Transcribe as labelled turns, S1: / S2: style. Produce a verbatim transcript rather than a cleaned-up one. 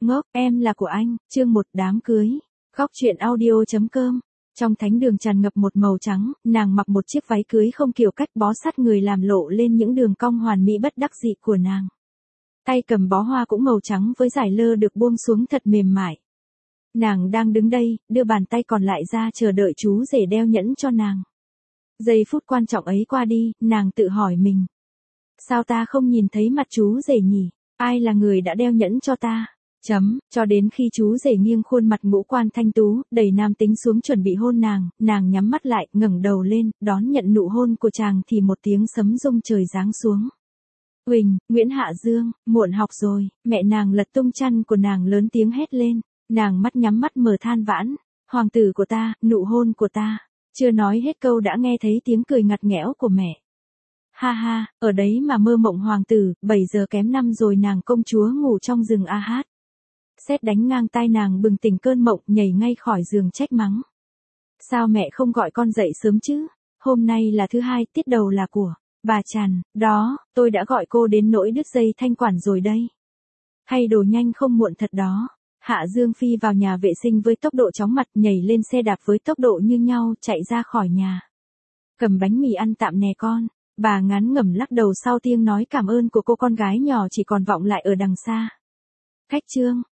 S1: Ngốc, em là của anh, chương một đám cưới. Góc truyện audio.com. Trong thánh đường tràn ngập một màu trắng, nàng mặc một chiếc váy cưới không kiểu cách bó sát người làm lộ lên những đường cong hoàn mỹ bất đắc dĩ của nàng. Tay cầm bó hoa cũng màu trắng với dải lơ được buông xuống thật mềm mại. Nàng đang đứng đây, đưa bàn tay còn lại ra chờ đợi chú rể đeo nhẫn cho nàng. Giây phút quan trọng ấy qua đi, nàng tự hỏi mình. Sao ta không nhìn thấy mặt chú rể nhỉ? Ai là người đã đeo nhẫn cho ta? Chấm, cho đến khi chú rể nghiêng khuôn mặt ngũ quan thanh tú, đầy nam tính xuống chuẩn bị hôn nàng, nàng nhắm mắt lại, ngẩng đầu lên, đón nhận nụ hôn của chàng thì một tiếng sấm rung trời giáng xuống. Huỳnh, Nguyễn Hạ Dương, muộn học rồi, mẹ nàng lật tung chăn của nàng lớn tiếng hét lên, nàng mắt nhắm mắt mở than vãn, hoàng tử của ta, nụ hôn của ta, chưa nói hết câu đã nghe thấy tiếng cười ngặt nghẽo của mẹ. Ha ha, ở đấy mà mơ mộng hoàng tử, bảy giờ kém năm rồi nàng công chúa ngủ trong rừng a hát. Sét đánh ngang tai nàng bừng tỉnh cơn mộng nhảy ngay khỏi giường trách mắng. Sao mẹ không gọi con dậy sớm chứ? Hôm nay là thứ hai, tiết đầu là của bà Trần, đó, tôi đã gọi cô đến nỗi đứt dây thanh quản rồi đây. Hay đồ nhanh không muộn thật đó. Hạ Dương Phi vào nhà vệ sinh với tốc độ chóng mặt, nhảy lên xe đạp với tốc độ như nhau chạy ra khỏi nhà. Cầm bánh mì ăn tạm nè con. Bà ngán ngẩm lắc đầu sau tiếng nói cảm ơn của cô con gái nhỏ chỉ còn vọng lại ở đằng xa. Khách trương,